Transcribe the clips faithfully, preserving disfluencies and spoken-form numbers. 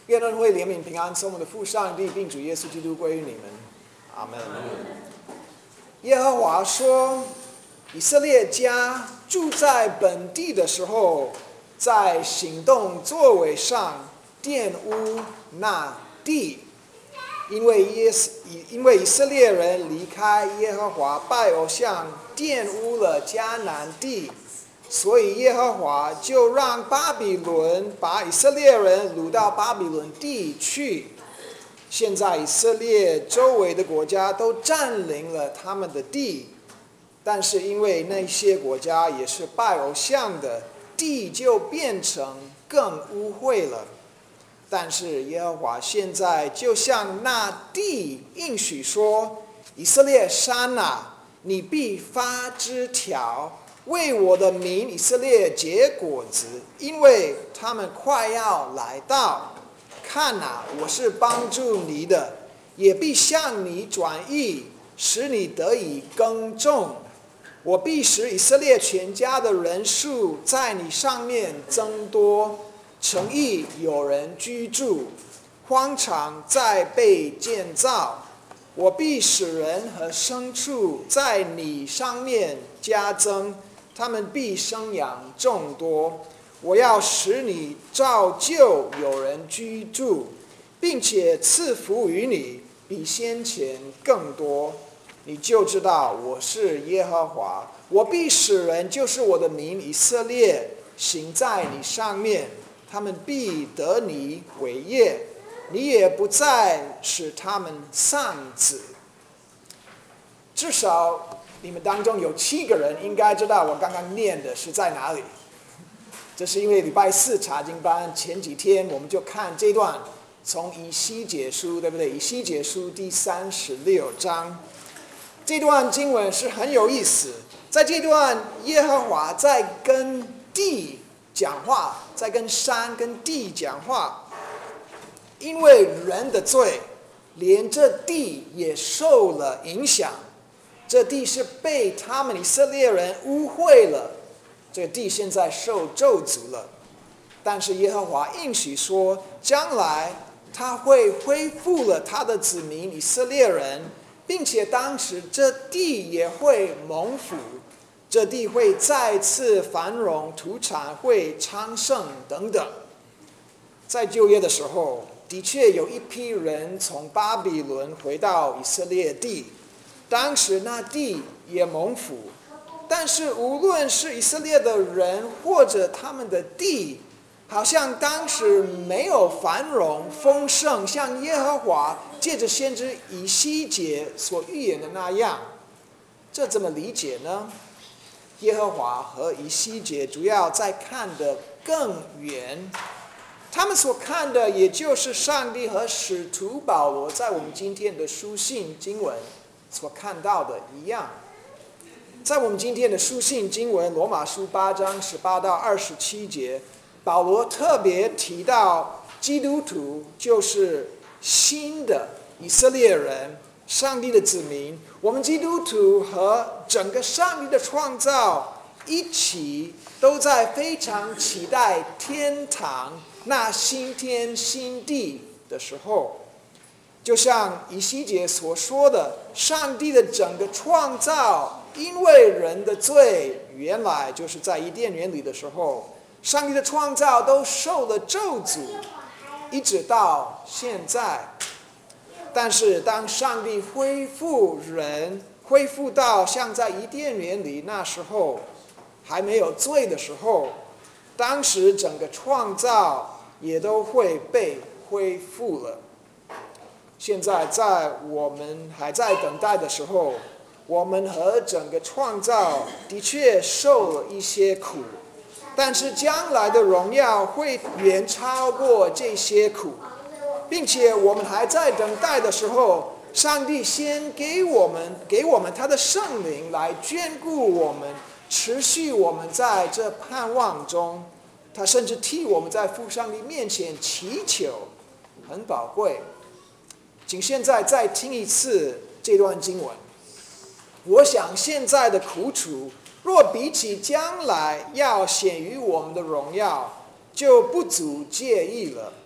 愿恩惠、怜悯、平安，从我们的父上帝并主耶稣基督归于你们。阿门。耶和华说，以色列家住在本地的时候，在行动作为上玷污那地，因为耶因为以色列人离开耶和华拜偶像，玷污了迦南地，所以耶和华就让巴比伦把以色列人掳到巴比伦地去。现在以色列周围的国家都占领了他们的地，但是因为那些国家也是拜偶像的，地就变成更污秽了。但是耶和华现在就向那地应许说：以色列山啊，你必发枝条，为我的民以色列结果子，因为他们快要来到。看啊，我是帮助你的，也必向你转意，使你得以耕种。我必使以色列全家的人数在你上面增多，城邑有人居住，荒场再被建造。我必使人和牲畜在你上面加增，他们必生养众多。我要使你照旧有人居住，并且赐福于你，比先前更多。你就知道我是耶和华。我必使人，就是我的民以色列，行在你上面，他们必得你为业，你也不再使他们丧子。至少你们当中有七个人应该知道我刚刚念的是在哪里。这是因为礼拜四查经班前几天我们就看这段，从以西结书，对不对？以西结书第三十六章，这段经文是很有意思。在这段，耶和华在跟地讲话，在跟山跟地讲话，因为人的罪，连这地也受了影响。这地是被他们以色列人污秽了。这个地现在受咒诅了，但是耶和华应许说，将来他会恢复了他的子民以色列人，并且当时这地也会蒙福，这地会再次繁荣，土产会昌盛等等。在旧约的时候，的确有一批人从巴比伦回到以色列地，当时那地也蒙福。但是无论是以色列的人或者他们的地，好像当时没有繁荣丰盛，像耶和华借着先知以西结所预言的那样。这怎么理解呢？耶和华和以西结主要在看得更远，他们所看的也就是上帝和使徒保罗在我们今天的书信经文所看到的一样。在我们今天的书信经文罗马书八章十八到二十七节，保罗特别提到基督徒就是新的以色列人，上帝的子民。我们基督徒和整个上帝的创造一起都在非常期待天堂那新天新地的时候，就像以西结所说的，上帝的整个创造因为人的罪，原来就是在伊甸园里的时候，上帝的创造都受了咒诅，一直到现在。但是当上帝恢复人，恢复到像在伊甸园里那时候还没有罪的时候，当时整个创造也都会被恢复了。现在在我们还在等待的时候，我们和整个创造的确受了一些苦，但是将来的荣耀会远超过这些苦，并且我们还在等待的时候，上帝先给我们给我们他的圣灵来眷顾我们，持续我们在这盼望中。他甚至替我们在父上帝面前祈求，很宝贵。请现在再听一次这段经文。我想现在的苦楚，若比起将来要显于我们的荣耀，就不足介意了。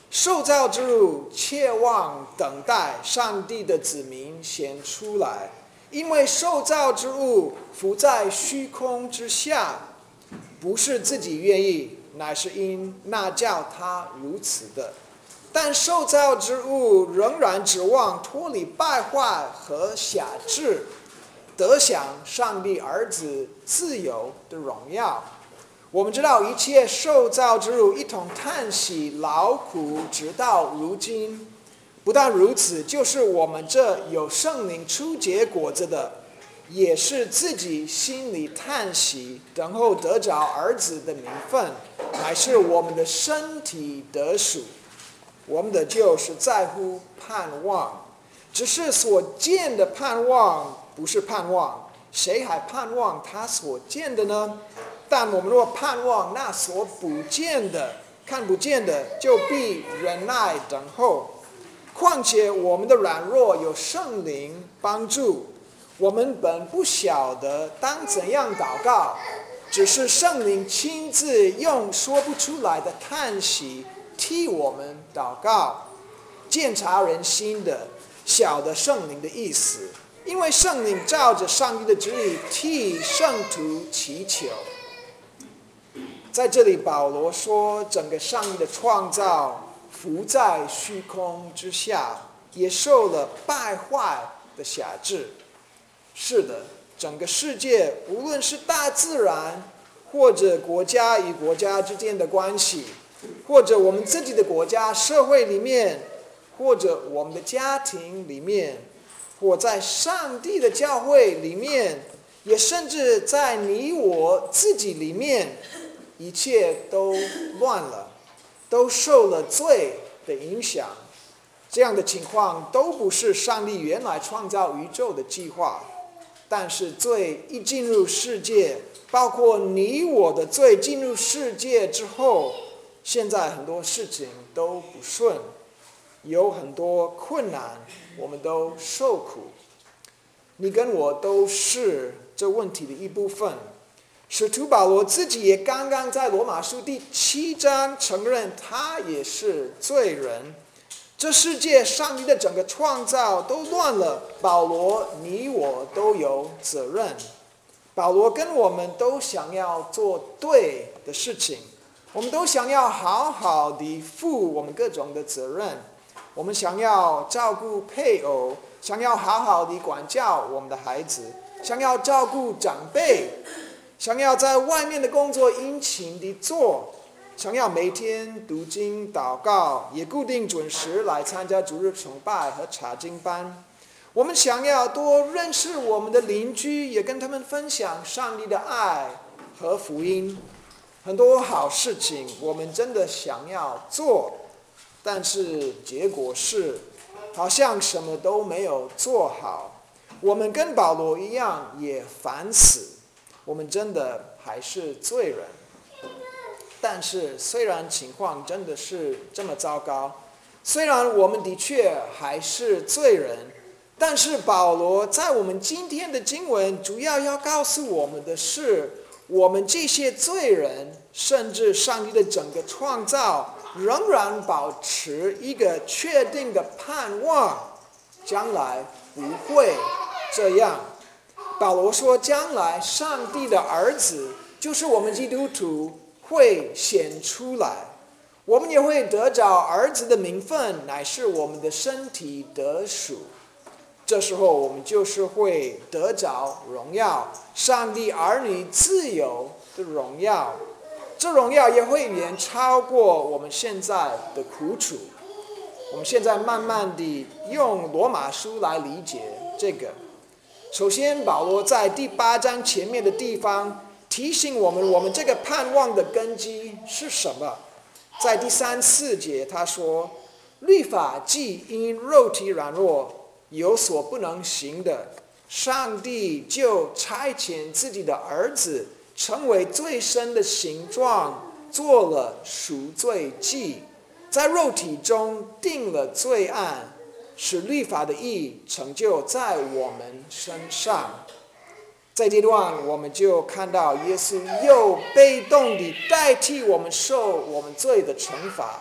受造之物切望等待上帝的子民显出来，因为受造之物伏在虚空之下，不是自己愿意，乃是因那叫他如此的。但受造之物仍然指望脱离败坏和辖制，得享上帝儿子自由的荣耀。我们知道一切受造之物一同叹息劳苦，直到如今。不但如此，就是我们这有圣灵初结果子的，也是自己心里叹息，等候得着儿子的名分，乃是我们的身体得赎。我们的就是在乎盼望，只是所见的盼望不是盼望，谁还盼望他所见的呢？但我们若盼望那所不见的、看不见的，就必忍耐等候。况且我们的软弱有圣灵帮助，我们本不晓得当怎样祷告，只是圣灵亲自用说不出来的叹息替我们祷告。鉴察人心的，晓得圣灵的意思，因为圣灵照着上帝的旨意替圣徒祈求。在这里保罗说，整个上帝的创造伏在虚空之下，也受了败坏的辖制。是的，整个世界无论是大自然，或者国家与国家之间的关系，或者我们自己的国家社会里面，或者我们的家庭里面，或在上帝的教会里面，也甚至在你我自己里面，一切都乱了，都受了罪的影响。这样的情况都不是上帝原来创造宇宙的计划。但是罪一进入世界，包括你我的罪进入世界之后，现在很多事情都不顺，有很多困难，我们都受苦。你跟我都是这问题的一部分。使徒保罗自己也刚刚在罗马书第七章承认他也是罪人。这世界上帝的整个创造都乱了，保罗你我都有责任。保罗跟我们都想要做对的事情，我们都想要好好的负我们各种的责任。我们想要照顾配偶，想要好好的管教我们的孩子，想要照顾长辈，想要在外面的工作殷勤地做，想要每天读经祷告，也固定准时来参加主日崇拜和查经班。我们想要多认识我们的邻居，也跟他们分享上帝的爱和福音。很多好事情我们真的想要做，但是结果是好像什么都没有做好。我们跟保罗一样也烦死，我们真的还是罪人。但是虽然情况真的是这么糟糕，虽然我们的确还是罪人，但是保罗在我们今天的经文主要要告诉我们的是，我们这些罪人，甚至上帝的整个创造，仍然保持一个确定的盼望，将来不会这样。保罗说，将来上帝的儿子，就是我们基督徒，会显出来，我们也会得着儿子的名分，乃是我们的身体得赎。这时候我们就是会得着荣耀，上帝儿女自由的荣耀。这荣耀也会远超过我们现在的苦楚。我们现在慢慢地用罗马书来理解这个。首先，保罗在第八章前面的地方提醒我们，我们这个盼望的根基是什么？在第三四节他说，律法既因肉体软弱有所不能行的，上帝就差遣自己的儿子成为最深的形状，做了赎罪祭，在肉体中定了罪案，使律法的义成就在我们身上。在这段我们就看到耶稣又被动地代替我们受我们罪的惩罚，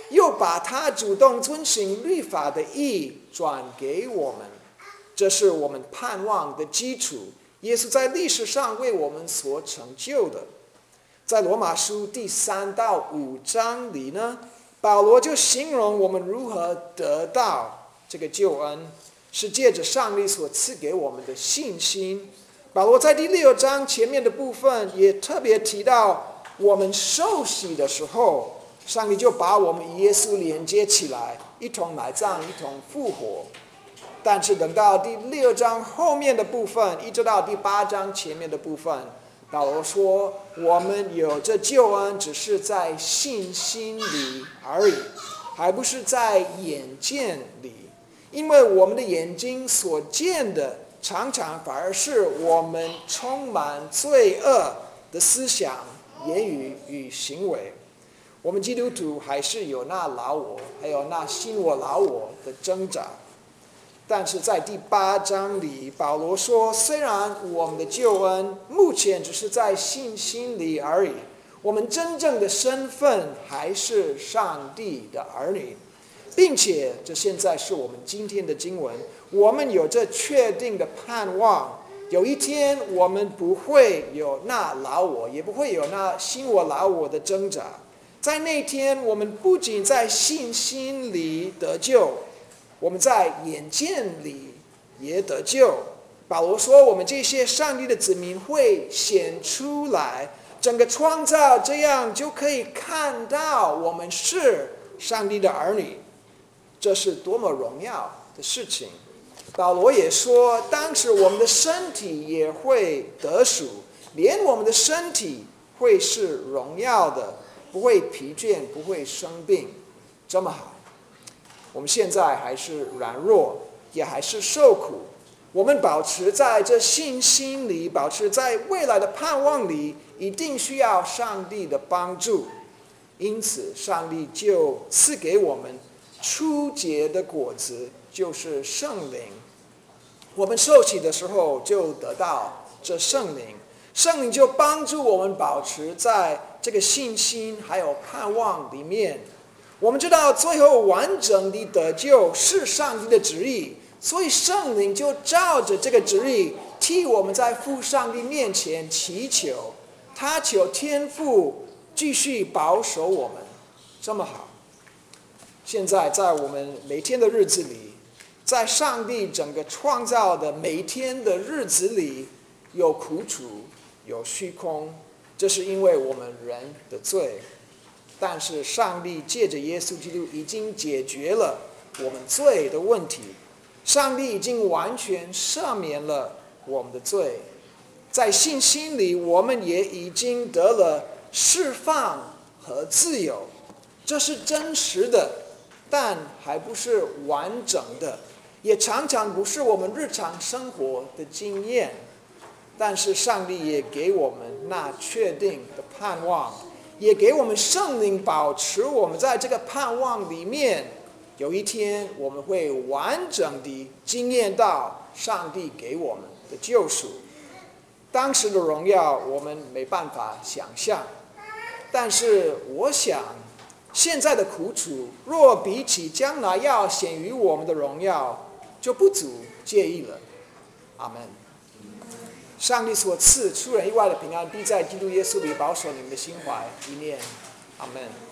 又把他主动遵行律法的义转给我们，这是我们盼望的基础。耶稣在历史上为我们所成就的。在罗马书第三到五章里呢，保罗就形容我们如何得到这个救恩，是借着上帝所赐给我们的信心。保罗在第六章前面的部分也特别提到，我们受洗的时候，上帝就把我们与耶稣连接起来，一同埋葬，一同复活。但是等到第六章后面的部分，一直到第八章前面的部分，保罗说，我们有这救恩只是在信心里而已，还不是在眼见里。因为我们的眼睛所见的，常常反而是我们充满罪恶的思想、言语与行为。我们基督徒还是有那老我，还有那新我老我的挣扎。但是在第八章里，保罗说，虽然我们的救恩目前只是在信心里而已，我们真正的身份还是上帝的儿女，并且这现在是我们今天的经文，我们有这确定的盼望，有一天我们不会有那老我，也不会有那新我老我的挣扎。在那天，我们不仅在信心里得救，我们在眼见里也得救。保罗说，我们这些上帝的子民会显出来，整个创造这样就可以看到我们是上帝的儿女，这是多么荣耀的事情。保罗也说，当时我们的身体也会得赎，连我们的身体会是荣耀的，不会疲倦，不会生病。这么好，我们现在还是软弱，也还是受苦，我们保持在这信心里，保持在未来的盼望里，一定需要上帝的帮助。因此上帝就赐给我们初结的果子，就是圣灵。我们受洗的时候就得到这圣灵，圣灵就帮助我们保持在这个信心还有盼望里面。我们知道最后完整的得救是上帝的旨意，所以圣灵就照着这个旨意替我们在父上帝面前祈求，他求天父继续保守我们。这么好，现在在我们每天的日子里，在上帝整个创造的每一天的日子里，有苦楚，有虚空，这是因为我们人的罪。但是上帝借着耶稣基督已经解决了我们罪的问题，上帝已经完全赦免了我们的罪，在信心里我们也已经得了释放和自由。这是真实的，但还不是完整的，也常常不是我们日常生活的经验。但是上帝也给我们那确定的盼望，也给我们圣灵保持我们在这个盼望里面，有一天我们会完整地经验到上帝给我们的救赎。当时的荣耀我们没办法想象，但是我想现在的苦楚若比起将来要显于我们的荣耀，就不足介意了。阿们。上帝所赐出人意外的平安，必在基督耶稣里保守你们的心怀意念。阿们。